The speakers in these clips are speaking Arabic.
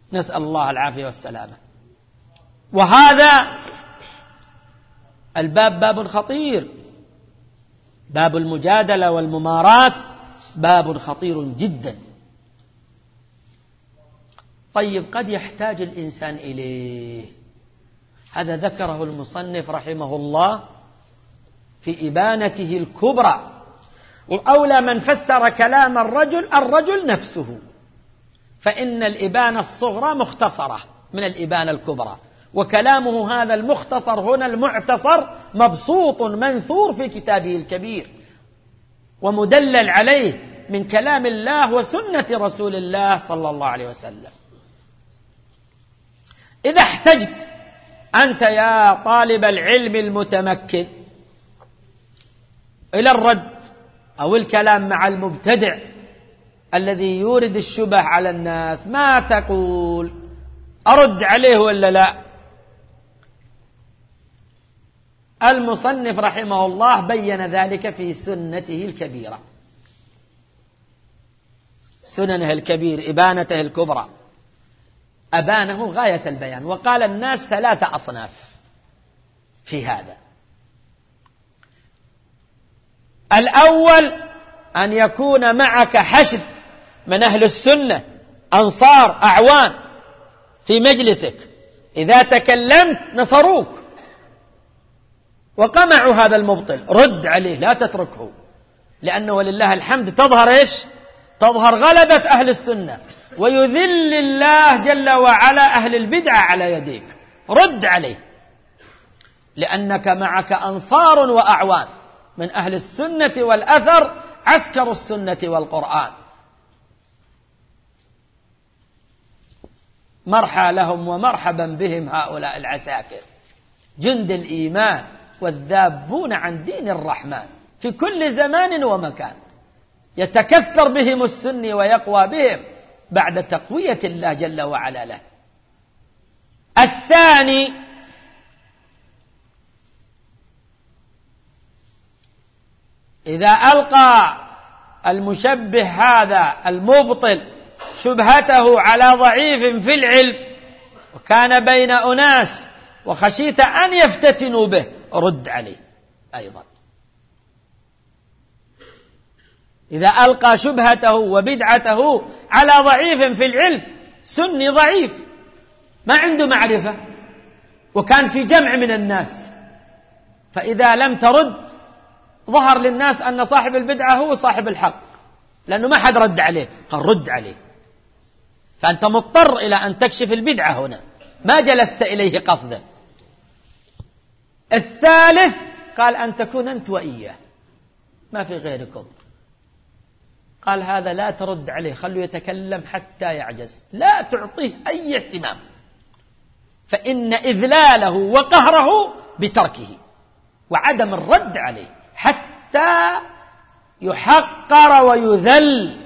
نسأل الله العافية والسلامة. وهذا الباب باب خطير، باب المجادلة والممارات باب خطير جدا. طيب قد يحتاج الإنسان إليه، هذا ذكره المصنف رحمه الله في إبانته الكبرى. وأولى من فسر كلام الرجل نفسه، فإن الإبانة الصغرى مختصرة من الإبانة الكبرى، وكلامه هذا المختصر هنا المعتصر مبسوط منثور في كتابه الكبير، ومدلل عليه من كلام الله وسنة رسول الله صلى الله عليه وسلم. إذا احتجت أنت يا طالب العلم المتمكن إلى الرد أو الكلام مع المبتدع الذي يورد الشبه على الناس، ما تقول؟ أرد عليه ولا لا؟ المصنف رحمه الله بين ذلك في سنته الكبيرة، سننه الكبير، إبانته الكبرى، أبانه غاية البيان. وقال الناس 3 أصناف في هذا. الأول أن يكون معك حشد من أهل السنة، أنصار أعوان في مجلسك، إذا تكلمت نصروك وقمعوا هذا المبطل، رد عليه لا تتركه، لأنه ولله الحمد تظهر إيش؟ تظهر غلبة أهل السنة، ويذل الله جل وعلا أهل البدعة على يديك. رد عليه، لأنك معك أنصار وأعوان من أهل السنة والأثر، عسكر السنة والقرآن. مرحى لهم ومرحبا بهم هؤلاء العساكر، جند الإيمان والذابون عن دين الرحمن في كل زمان ومكان، يتكثر بهم السني ويقوى بهم بعد تقوية الله جل وعلا له. الثاني إذا ألقى المشبه هذا المبطل شبهته على ضعيف في العلم وكان بين أناس وخشيت أن يفتتنوا به، رد عليه أيضا. إذا ألقى شبهته وبدعته على ضعيف في العلم، سني ضعيف ما عنده معرفة وكان في جمع من الناس، فإذا لم ترد ظهر للناس أن صاحب البدعة هو صاحب الحق، لأنه ما حد رد عليه، قال رد عليه، فأنت مضطر إلى أن تكشف البدعة هنا، ما جلست إليه قصدا. الثالث قال أن تكون أنت وإياه ما في غيركم، قال هذا لا ترد عليه، خلوا يتكلم حتى يعجز، لا تعطيه أي اهتمام، فإن إذلاله وقهره بتركه وعدم الرد عليه حتى يحقر ويذل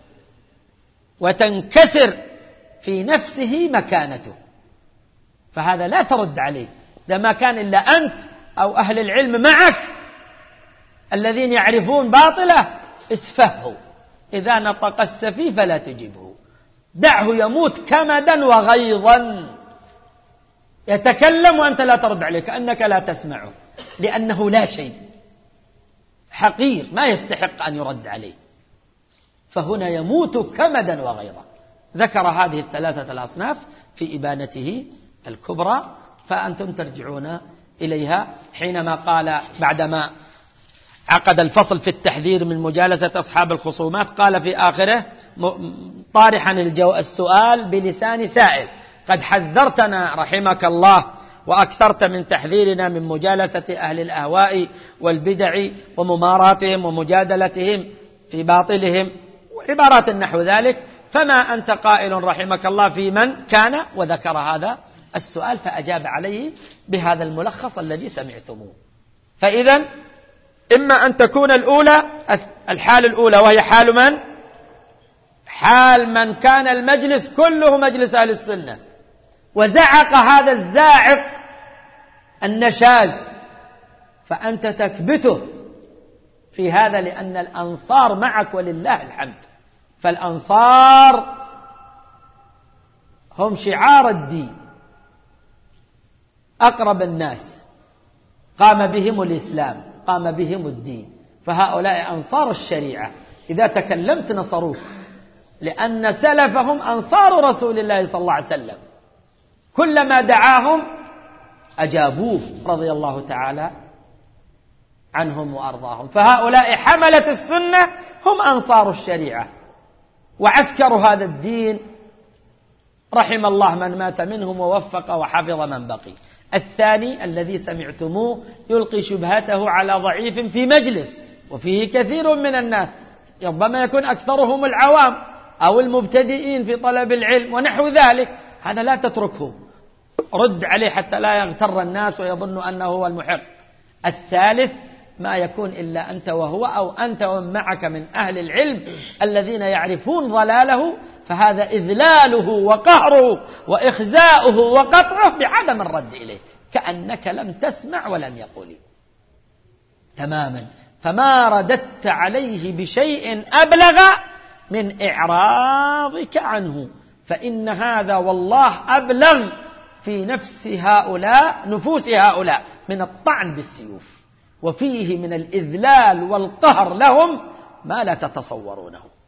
وتنكسر في نفسه مكانته، فهذا لا ترد عليه. إذا ما كان إلا أنت أو أهل العلم معك الذين يعرفون باطله، اسفهه، إذا نطق السفيه فلا تجبه، دعه يموت كمدا وغيظا، يتكلم وأنت لا ترد عليه كأنك لا تسمعه، لأنه لا شيء، حقير ما يستحق أن يرد عليه، فهنا يموت كمدا وغيظا. ذكر هذه 3 الأصناف في إبانته الكبرى، فأنتم ترجعون إليها حينما قال بعدما عقد الفصل في التحذير من مجالسة أصحاب الخصومات، قال في آخره طارحا السؤال بلسان سائل: قد حذرتنا رحمك الله وأكثرت من تحذيرنا من مجالسة أهل الأهواء والبدع ومماراتهم ومجادلتهم في باطلهم وعبارات نحو ذلك، فما أنت قائل رحمك الله في من كان؟ وذكر هذا السؤال فأجاب عليه بهذا الملخص الذي سمعتموه. فإذا إما أن تكون الحال الأولى وهي حال من؟ حال من كان المجلس كله مجلس أهل السنة، وزعق هذا الزاعق النشاز، فأنت تكبته في هذا، لأن الأنصار معك ولله الحمد، فالأنصار هم شعار الدين، أقرب الناس، قام بهم الإسلام، قام بهم الدين، فهؤلاء أنصار الشريعة. إذا تكلمت نصروك، لأن سلفهم أنصار رسول الله صلى الله عليه وسلم، كلما دعاهم أجابوه رضي الله تعالى عنهم وأرضاهم. فهؤلاء حملة السنة هم أنصار الشريعة وعسكر هذا الدين، رحم الله من مات منهم ووفق وحفظ من بقي. الثاني الذي سمعتموه يلقي شبهته على ضعيف في مجلس وفيه كثير من الناس، ربما يكون أكثرهم العوام أو المبتدئين في طلب العلم ونحو ذلك، هذا لا تتركه، رد عليه حتى لا يغتر الناس ويظن أنه هو المحق. الثالث ما يكون إلا أنت وهو، أو أنت ومن معك من أهل العلم الذين يعرفون ضلاله، فهذا إذلاله وقهره وإخزاؤه وقطعه بعدم الرد إليه، كأنك لم تسمع ولم يقل تماما. فما رددت عليه بشيء أبلغ من إعراضك عنه، فإن هذا والله أبلغ في نفوس هؤلاء من الطعن بالسيوف، وفيه من الإذلال والقهر لهم ما لا تتصورونه.